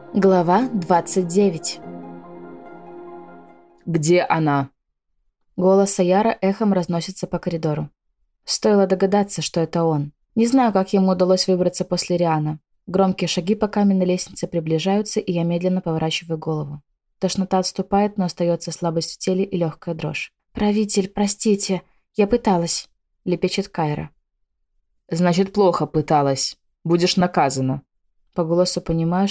Глава 29. «Где она?» Голос Аяра эхом разносится по коридору. Стоило догадаться, что это он. Не знаю, как ему удалось выбраться после Риана. Громкие шаги по каменной лестнице приближаются, и я медленно поворачиваю голову. Тошнота отступает, но остается слабость в теле и легкая дрожь. «Правитель, простите, я пыталась», — лепечет Кайра. «Значит, плохо пыталась. Будешь наказана». По голосу понимаю,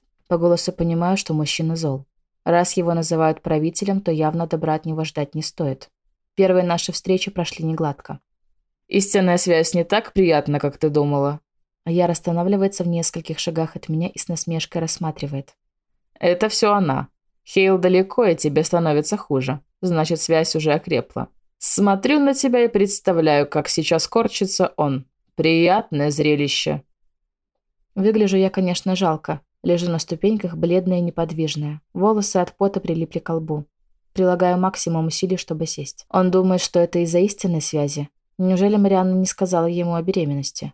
что мужчина зол. Раз его называют правителем, то явно добра от него ждать не стоит. Первые наши встречи прошли негладко. «Истинная связь не так приятна, как ты думала». Аяр останавливается в нескольких шагах от меня и с насмешкой рассматривает. «Это все она. Хейл далеко, и тебе становится хуже. Значит, связь уже окрепла. Смотрю на тебя и представляю, как сейчас корчится он. Приятное зрелище». Выгляжу я, конечно, жалко. Лежу на ступеньках, бледная и неподвижная. Волосы от пота прилипли к лбу. Прилагаю максимум усилий, чтобы сесть. Он думает, что это из-за истинной связи. Неужели Марианна не сказала ему о беременности?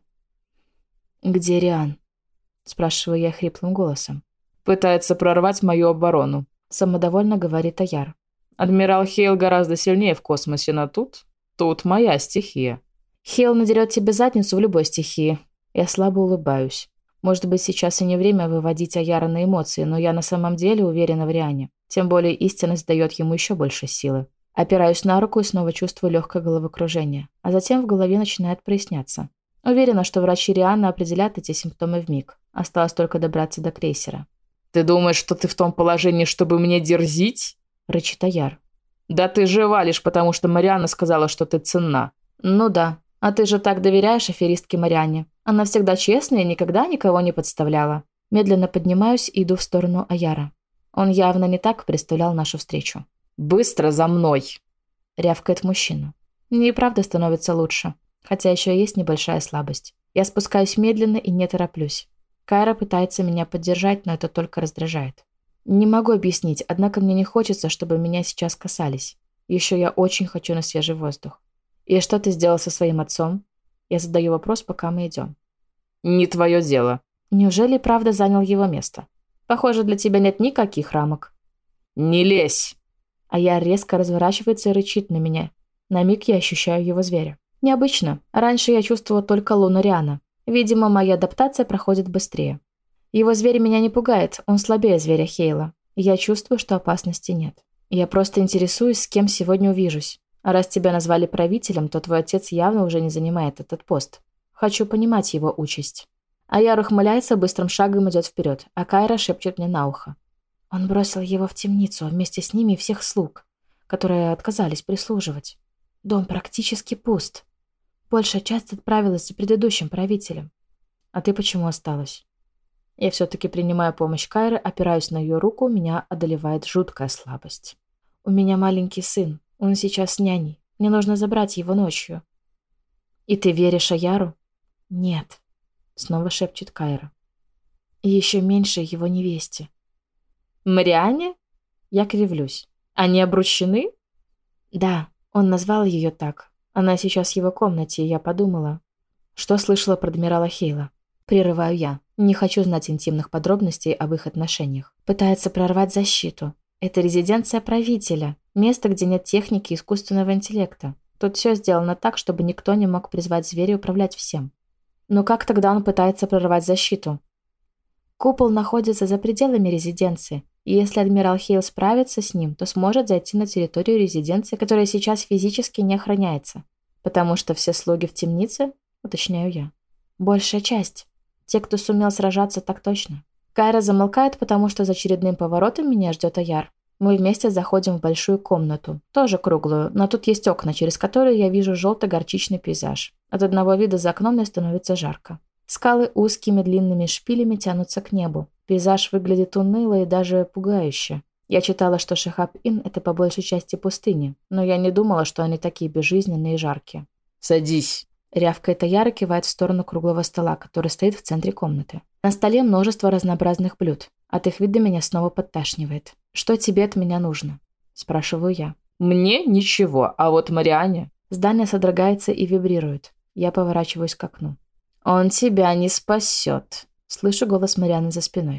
«Где Риан?» – спрашиваю я хриплым голосом. «Пытается прорвать мою оборону», – самодовольно говорит Аяр. «Адмирал Хейл гораздо сильнее в космосе, но тут моя стихия». «Хейл надерет тебе задницу в любой стихии». Я слабо улыбаюсь. Может быть, сейчас и не время выводить Аяра на эмоции, но я на самом деле уверена в Риане. Тем более истинность дает ему еще больше силы. Опираюсь на руку и снова чувствую легкое головокружение. А затем в голове начинает проясняться. Уверена, что врачи Риана определят эти симптомы вмиг. Осталось только добраться до крейсера. «Ты думаешь, что ты в том положении, чтобы мне дерзить?» – рычит Аяр. «Да ты жива лишь потому, что Марианна сказала, что ты ценна». «Ну да. А ты же так доверяешь аферистке Марианне. Она всегда честная и никогда никого не подставляла». Медленно поднимаюсь и иду в сторону Аяра. Он явно не так представлял нашу встречу. «Быстро за мной!» – рявкает мужчина. Мне и правда становится лучше. Хотя еще есть небольшая слабость. Я спускаюсь медленно и не тороплюсь. Кайра пытается меня поддержать, но это только раздражает. Не могу объяснить, однако мне не хочется, чтобы меня сейчас касались. Еще я очень хочу на свежий воздух. «И что ты сделал со своим отцом?» Я задаю вопрос, пока мы идем. «Не твое дело». «Неужели правда занял его место? Похоже, для тебя нет никаких рамок». «Не лезь!» А я резко разворачивается и рычит на меня. На миг я ощущаю его зверя. Необычно. Раньше я чувствовала только луну Риана. Видимо, моя адаптация проходит быстрее. Его зверь меня не пугает, он слабее зверя Хейла. Я чувствую, что опасности нет. Я просто интересуюсь, с кем сегодня увижусь. А раз тебя назвали правителем, то твой отец явно уже не занимает этот пост. Хочу понимать его участь». Аяр ухмыляется, быстрым шагом идет вперед, а Кайра шепчет мне на ухо. Он бросил его в темницу, вместе с ними и всех слуг, которые отказались прислуживать. Дом практически пуст. Большая часть отправилась за предыдущим правителем. А ты почему осталась? Я все-таки принимаю помощь Кайры, опираюсь на ее руку, меня одолевает жуткая слабость. У меня маленький сын, он сейчас с няней. Мне нужно забрать его ночью. И ты веришь Аяру? Нет, снова шепчет Кайра. И еще меньше его невесте. Марианне? Я кривлюсь. Они обручены? Да, он назвал ее так. Она сейчас в его комнате, и я подумала. Что слышала про адмирала Хейла? Прерываю я. Не хочу знать интимных подробностей об их отношениях. Пытается прорвать защиту. Это резиденция правителя. Место, где нет техники и искусственного интеллекта. Тут все сделано так, чтобы никто не мог призвать зверя управлять всем. Но как тогда он пытается прорвать защиту? Купол находится за пределами резиденции, и если адмирал Хейл справится с ним, то сможет зайти на территорию резиденции, которая сейчас физически не охраняется. Потому что все слуги в темнице, уточняю я. Большая часть. Те, кто сумел сражаться, так точно. Кайра замолкает, потому что за очередным поворотом меня ждет Аяр. Мы вместе заходим в большую комнату, тоже круглую, но тут есть окна, через которые я вижу желто-горчичный пейзаж. От одного вида за окном мне становится жарко. Скалы узкими длинными шпилями тянутся к небу. Пейзаж выглядит уныло и даже пугающе. Я читала, что Шахаб-Ин – это по большей части пустыни, но я не думала, что они такие безжизненные и жаркие. «Садись!» Рявкает Аяр и кивает в сторону круглого стола, который стоит в центре комнаты. На столе множество разнообразных блюд. От их вида меня снова подташнивает. «Что тебе от меня нужно?» – спрашиваю я. «Мне ничего, а вот Марианне...» Здание содрогается и вибрирует. Я поворачиваюсь к окну. «Он тебя не спасет», – слышу голос Марианны за спиной.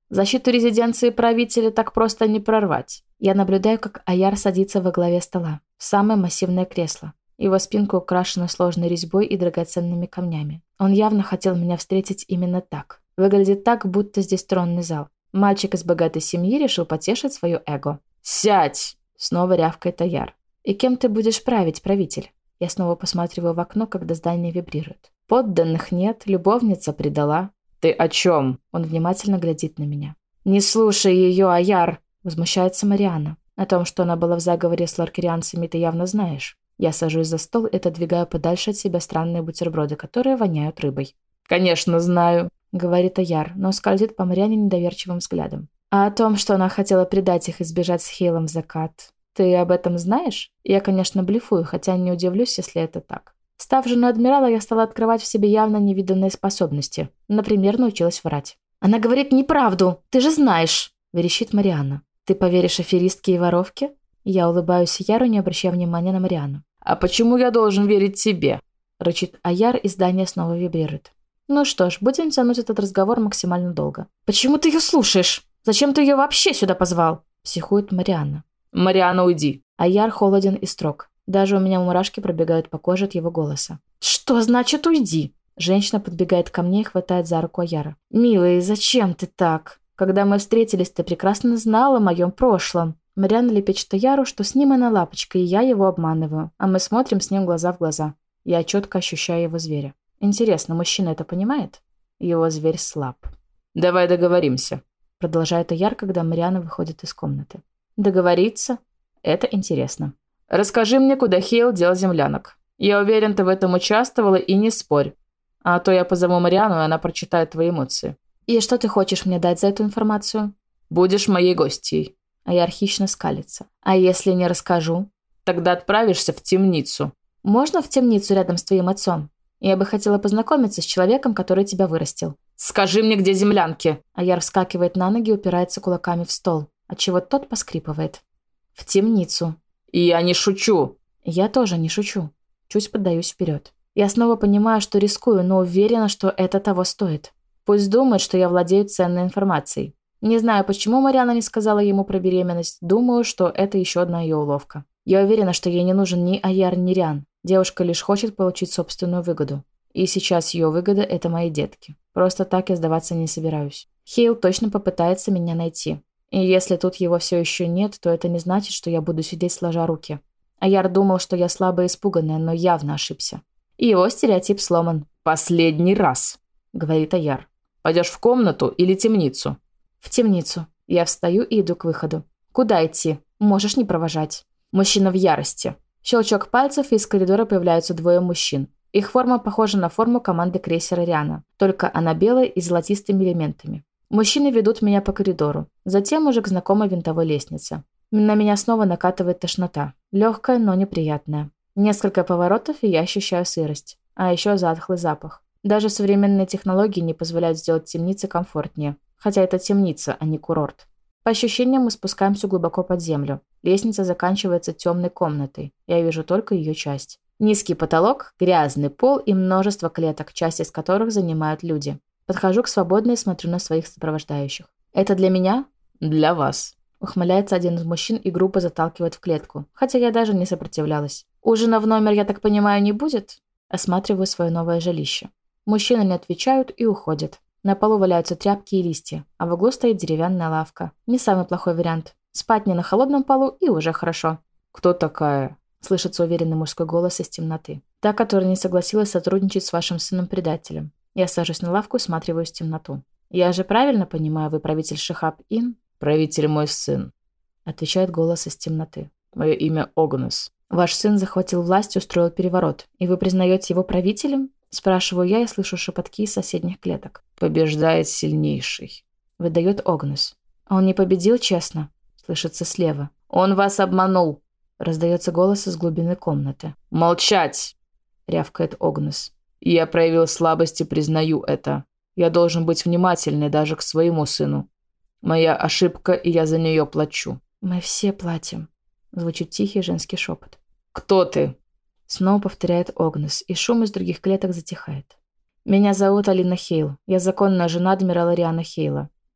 Защиту резиденции правителя так просто не прорвать. Я наблюдаю, как Аяр садится во главе стола, в самое массивное кресло. Его спинка украшена сложной резьбой и драгоценными камнями. Он явно хотел меня встретить именно так. Выглядит так, будто здесь тронный зал. Мальчик из богатой семьи решил потешить свое эго. «Сядь!» – снова рявкает Аяр. «И кем ты будешь править, правитель?» Я снова посматриваю в окно, когда здание вибрирует. Подданных нет, любовница предала. «Ты о чем?» Он внимательно глядит на меня. «Не слушай ее, Аяр!» – возмущается Мариана. «О том, что она была в заговоре с ларкерианцами, ты явно знаешь». Я сажусь за стол и отодвигаю подальше от себя странные бутерброды, которые воняют рыбой. «Конечно, знаю», — говорит Аяр, но скользит по Мариане недоверчивым взглядом. «А о том, что она хотела предать их и сбежать с Хейлом в закат, ты об этом знаешь?» Я, конечно, блефую, хотя не удивлюсь, если это так. Став женой адмирала, я стала открывать в себе явно невиданные способности. Например, научилась врать. «Она говорит неправду, ты же знаешь», — верещит Мариана. «Ты поверишь аферистке и воровке?» Я улыбаюсь Яру, не обращая внимания на Мариану. «А почему я должен верить тебе?» – рычит Аяр, и здание снова вибрирует. «Ну что ж, будем тянуть этот разговор максимально долго». «Почему ты ее слушаешь? Зачем ты ее вообще сюда позвал?» – психует Марианна. «Марианна, уйди!» Аяр холоден и строг. Даже у меня мурашки пробегают по коже от его голоса. «Что значит уйди?» Женщина подбегает ко мне и хватает за руку Аяра. «Милый, зачем ты так? Когда мы встретились, ты прекрасно знала о моем прошлом». Марианна лепечет Аяру, что с ним она лапочка, и я его обманываю, а мы смотрим с ним глаза в глаза. Я четко ощущаю его зверя. Интересно, мужчина это понимает? Его зверь слаб. «Давай договоримся», — продолжает Аяр, когда Марианна выходит из комнаты. «Договориться? Это интересно. Расскажи мне, куда Хейл дел землянок. Я уверен, ты в этом участвовала, и не спорь. А то я позову Марианну, и она прочитает твои эмоции». «И что ты хочешь мне дать за эту информацию?» «Будешь моей гостьей». Аяр хищно скалится. «А если не расскажу?» «Тогда отправишься в темницу». «Можно в темницу рядом с твоим отцом? Я бы хотела познакомиться с человеком, который тебя вырастил». «Скажи мне, где землянки!» Аяр вскакивает на ноги и упирается кулаками в стол, отчего тот поскрипывает. «В темницу». «Я не шучу». «Я тоже не шучу». Чуть поддаюсь вперед. Я снова понимаю, что рискую, но уверена, что это того стоит. Пусть думает, что я владею ценной информацией. Не знаю, почему Марианна не сказала ему про беременность. Думаю, что это еще одна ее уловка. Я уверена, что ей не нужен ни Аяр, ни Риан. Девушка лишь хочет получить собственную выгоду. И сейчас ее выгода – это мои детки. Просто так я сдаваться не собираюсь. Хейл точно попытается меня найти. И если тут его все еще нет, то это не значит, что я буду сидеть сложа руки. Аяр думал, что я слабая и испуганная, но явно ошибся. И его стереотип сломан. «Последний раз», – говорит Аяр. «Пойдешь в комнату или темницу?» «В темницу». Я встаю и иду к выходу. «Куда идти? Можешь не провожать». Мужчина в ярости. Щелчок пальцев, и из коридора появляются двое мужчин. Их форма похожа на форму команды крейсера Риана, только она белая и с золотистыми элементами. Мужчины ведут меня по коридору, затем уже к знакомой винтовой лестнице. На меня снова накатывает тошнота. Легкая, но неприятная. Несколько поворотов, и я ощущаю сырость. А еще затхлый запах. Даже современные технологии не позволяют сделать темницы комфортнее. Хотя это темница, а не курорт. По ощущениям, мы спускаемся глубоко под землю. Лестница заканчивается темной комнатой. Я вижу только ее часть. Низкий потолок, грязный пол и множество клеток, часть из которых занимают люди. Подхожу к свободной и смотрю на своих сопровождающих. «Это для меня?» «Для вас». Ухмыляется один из мужчин, и группа заталкивает в клетку. Хотя я даже не сопротивлялась. «Ужина в номер, я так понимаю, не будет?» Осматриваю свое новое жилище. Мужчины не отвечают и уходят. На полу валяются тряпки и листья, а в углу стоит деревянная лавка. Не самый плохой вариант. Спать не на холодном полу и уже хорошо. «Кто такая?» – слышится уверенный мужской голос из темноты. «Та, которая не согласилась сотрудничать с вашим сыном-предателем». Я сажусь на лавку и всматриваюсь в темноту. «Я же правильно понимаю, вы правитель Шихаб-Ин?» «Правитель мой сын», – отвечает голос из темноты. «Мое имя Огнес». «Ваш сын захватил власть и устроил переворот, и вы признаете его правителем?» Спрашиваю я и слышу шепотки из соседних клеток. «Побеждает сильнейший», – выдает Огнес. «Он не победил, честно?» – слышится слева. «Он вас обманул», – раздается голос из глубины комнаты. «Молчать!» – рявкает Огнес. «Я проявил слабость и признаю это. Я должен быть внимательный даже к своему сыну. Моя ошибка, и я за нее плачу». «Мы все платим», – звучит тихий женский шепот. «Кто ты?» Снова повторяет Огнес, и шум из других клеток затихает. «Меня зовут Алина Хейл. Я законная жена адмирала Риана Хейла.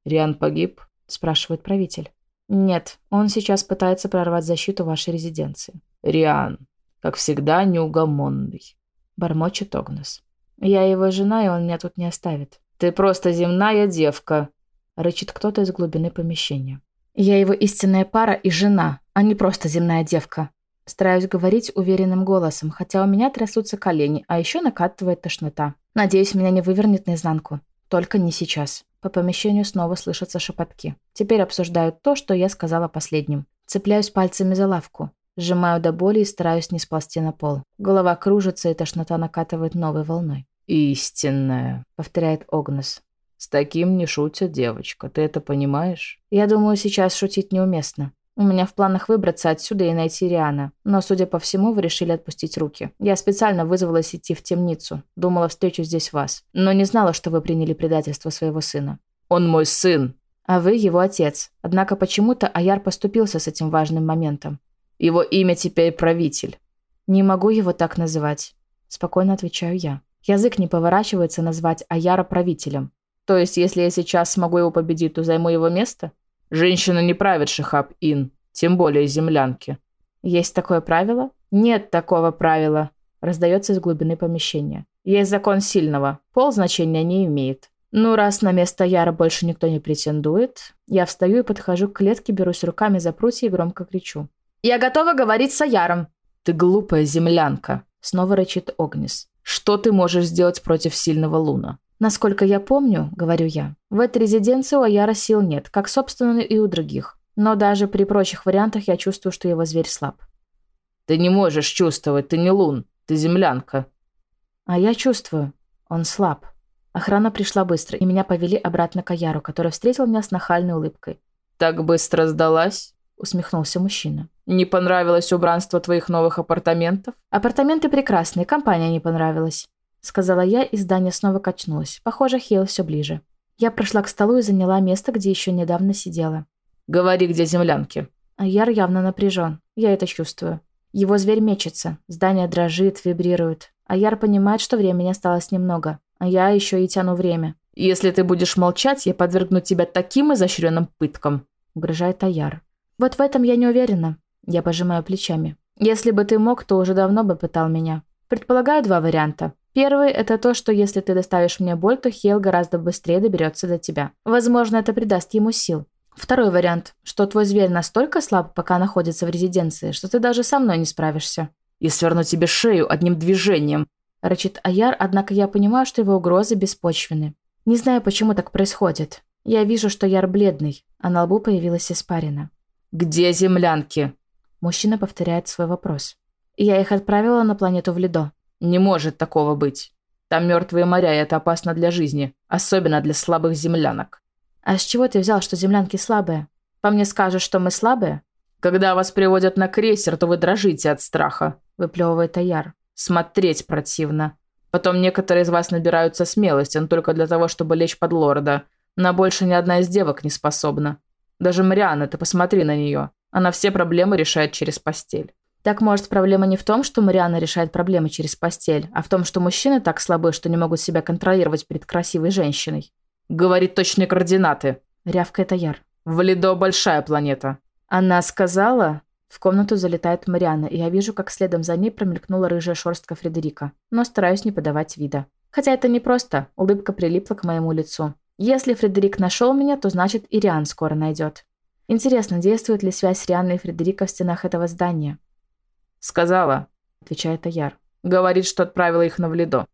Риан погиб? Спрашивает правитель. Нет, он сейчас пытается прорвать защиту вашей резиденции. Риан, как всегда, неугомонный. Бормочет Огнес. Я его жена, и он меня тут не оставит. Ты просто земная девка. Рычит кто-то из глубины помещения. Я его истинная пара и жена, а не просто земная девка. Стараюсь говорить уверенным голосом, хотя у меня трясутся колени, а еще накатывает тошнота. Надеюсь, меня не вывернет наизнанку. Только не сейчас. По помещению снова слышатся шепотки. Теперь обсуждают то, что я сказала последним. Цепляюсь пальцами за лавку. Сжимаю до боли и стараюсь не сползти на пол. Голова кружится, и тошнота накатывает новой волной. «Истинная», — повторяет Огнес. «С таким не шутят, девочка. Ты это понимаешь?» Я думаю, сейчас шутить неуместно. У меня в планах выбраться отсюда и найти Риана. Но, судя по всему, вы решили отпустить руки. Я специально вызвалась идти в темницу. Думала, встречу здесь вас. Но не знала, что вы приняли предательство своего сына. Он мой сын. А вы его отец. Однако почему-то Аяр поступился с этим важным моментом. Его имя теперь правитель. Не могу его так называть. Спокойно отвечаю я. Язык не поворачивается назвать Аяра правителем. То есть, если я сейчас смогу его победить, то займу его место? Женщина не правит Шихаб-Ин, тем более землянки. Есть такое правило? Нет такого правила. Раздается из глубины помещения. Есть закон сильного. Пол значения не имеет. Ну, раз на место Яра больше никто не претендует, я встаю и подхожу к клетке, берусь руками за прутья и громко кричу. «Я готова говорить с Аяром!» «Ты глупая землянка!» Снова рычит Огнес. «Что ты можешь сделать против сильного Луна?» «Насколько я помню, — говорю я, — в этой резиденции у Аяра сил нет, как, собственно, и у других. Но даже при прочих вариантах я чувствую, что его зверь слаб». «Ты не можешь чувствовать, ты не Лун, ты землянка». «А я чувствую. Он слаб». Охрана пришла быстро, и меня повели обратно к Аяру, который встретил меня с нахальной улыбкой. «Так быстро сдалась?» — усмехнулся мужчина. «Не понравилось убранство твоих новых апартаментов?» «Апартаменты прекрасные, компания не понравилась», — сказала я, и здание снова качнулось. Похоже, Хейл все ближе. Я прошла к столу и заняла место, где еще недавно сидела. «Говори, где землянки». Аяр явно напряжен. Я это чувствую. Его зверь мечется. Здание дрожит, вибрирует. Аяр понимает, что времени осталось немного. А я еще и тяну время. «Если ты будешь молчать, я подвергну тебя таким изощренным пыткам», — угрожает Аяр. «Вот в этом я не уверена». Я пожимаю плечами. «Если бы ты мог, то уже давно бы пытал меня. Предполагаю два варианта. Первый – это то, что если ты доставишь мне боль, то Хейл гораздо быстрее доберется до тебя. Возможно, это придаст ему сил. Второй вариант, что твой зверь настолько слаб, пока находится в резиденции, что ты даже со мной не справишься». «Я сверну тебе шею одним движением», – рычит Аяр, однако я понимаю, что его угрозы беспочвенны. Не знаю, почему так происходит. Я вижу, что Яр бледный, а на лбу появилась испарина. «Где землянки?» Мужчина повторяет свой вопрос. «Я их отправила на планету Влидо». «Не может такого быть. Там мертвые моря, и это опасно для жизни, особенно для слабых землянок». «А с чего ты взял, что землянки слабые? По мне скажешь, что мы слабые?» «Когда вас приводят на крейсер, то вы дрожите от страха», — выплевывает Аяр. «Смотреть противно. Потом некоторые из вас набираются смелости, но только для того, чтобы лечь под лорда. На больше ни одна из девок не способна. Даже Марианна, ты посмотри на нее. Она все проблемы решает через постель». «Так, может, проблема не в том, что Марианна решает проблемы через постель, а в том, что мужчины так слабы, что не могут себя контролировать перед красивой женщиной?» «Говорит точные координаты», — рявкает Аяр. «Влидо большая планета». «Она сказала...» В комнату залетает Марианна, и я вижу, как следом за ней промелькнула рыжая шерстка Фредерика, но стараюсь не подавать вида. Хотя это непросто, улыбка прилипла к моему лицу. Если Фредерик нашел меня, то значит и Риан скоро найдет. Интересно, действует ли связь Рианны и Фредерика в стенах этого здания? «Сказала», — отвечает Аяр. «Говорит, что отправила их на Влидо».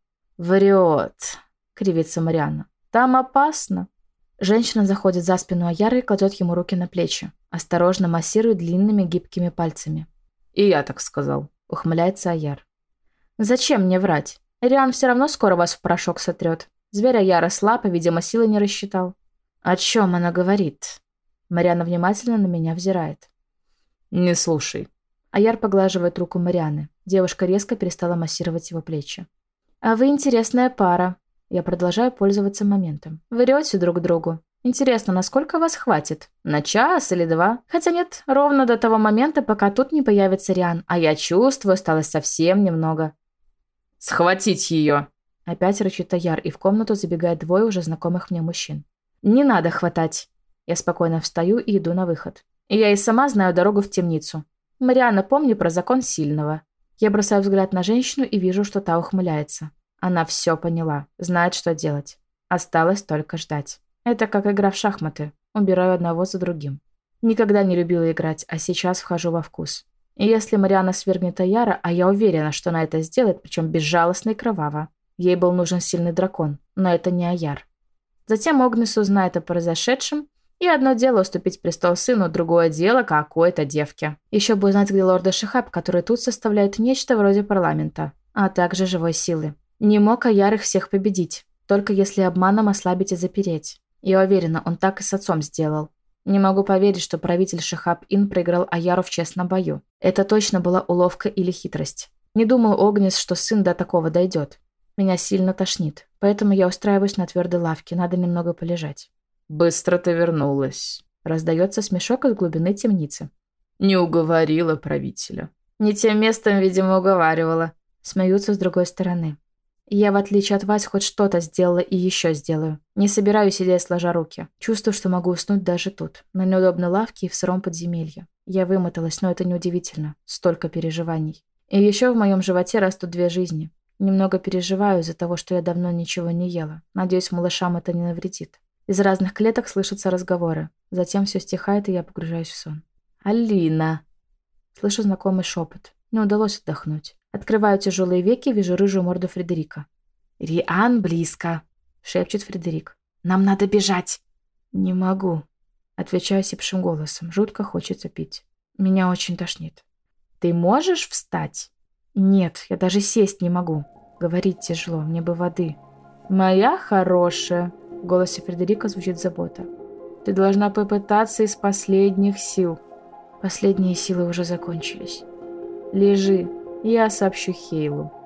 «Врет», — кривится Марианна. «Там опасно». Женщина заходит за спину Аяра и кладет ему руки на плечи. Осторожно массирует длинными гибкими пальцами. «И я так сказал», — ухмыляется Аяр. «Зачем мне врать? Риан все равно скоро вас в порошок сотрет. Зверь Аяра слаб, и, видимо, силы не рассчитал». «О чем она говорит?» Марианна внимательно на меня взирает. «Не слушай». Аяр поглаживает руку Марианны. Девушка резко перестала массировать его плечи. «А вы интересная пара». Я продолжаю пользоваться моментом. Врете друг другу. Интересно, насколько вас хватит? На час или два? Хотя нет, ровно до того момента, пока тут не появится Риан. А я чувствую, осталось совсем немного. «Схватить ее!» Опять рычит Аяр, и в комнату забегает двое уже знакомых мне мужчин. «Не надо хватать». Я спокойно встаю и иду на выход. Я и сама знаю дорогу в темницу. Марианна, помни про закон сильного. Я бросаю взгляд на женщину и вижу, что та ухмыляется. Она все поняла, знает, что делать. Осталось только ждать. Это как игра в шахматы. Убираю одного за другим. Никогда не любила играть, а сейчас вхожу во вкус. И если Марианна свергнет Аяра, а я уверена, что она это сделает, причем безжалостно и кроваво. Ей был нужен сильный дракон, но это не Аяр. Затем Огнес узнает о произошедшем, и одно дело уступить престол сыну, другое дело какой-то девке. Еще бы узнать, где лорд Шихаб, который тут составляет нечто вроде парламента, а также живой силы. Не мог Аяр их всех победить, только если обманом ослабить и запереть. Я уверена, он так и с отцом сделал. Не могу поверить, что правитель Шихаб-Ин проиграл Аяру в честном бою. Это точно была уловка или хитрость. Не думал Огнес, что сын до такого дойдет. Меня сильно тошнит, поэтому я устраиваюсь на твердой лавке, надо немного полежать. «Быстро ты вернулась», — раздается смешок из глубины темницы. «Не уговорила правителя». «Не тем местом, видимо, уговаривала», — смеются с другой стороны. Я, в отличие от вас, хоть что-то сделала и еще сделаю. Не собираюсь сидеть сложа руки. Чувствую, что могу уснуть даже тут, на неудобной лавке и в сыром подземелье. Я вымоталась, но это неудивительно. Столько переживаний. И еще в моем животе растут 2 жизни. Немного переживаю из-за того, что я давно ничего не ела. Надеюсь, малышам это не навредит. Из разных клеток слышатся разговоры. Затем все стихает, и я погружаюсь в сон. «Алина!» Слышу знакомый шепот. Не удалось отдохнуть. Открываю тяжелые веки, вижу рыжую морду Фредерика. «Риан близко!» — шепчет Фредерик. «Нам надо бежать!» «Не могу!» — отвечаю сипшим голосом. Жутко хочется пить. Меня очень тошнит. «Ты можешь встать?» «Нет, я даже сесть не могу. Говорить тяжело, мне бы воды». «Моя хорошая!» — в голосе Фредерика звучит забота. «Ты должна попытаться из последних сил». Последние силы уже закончились. «Лежи, я сообщу Хейлу».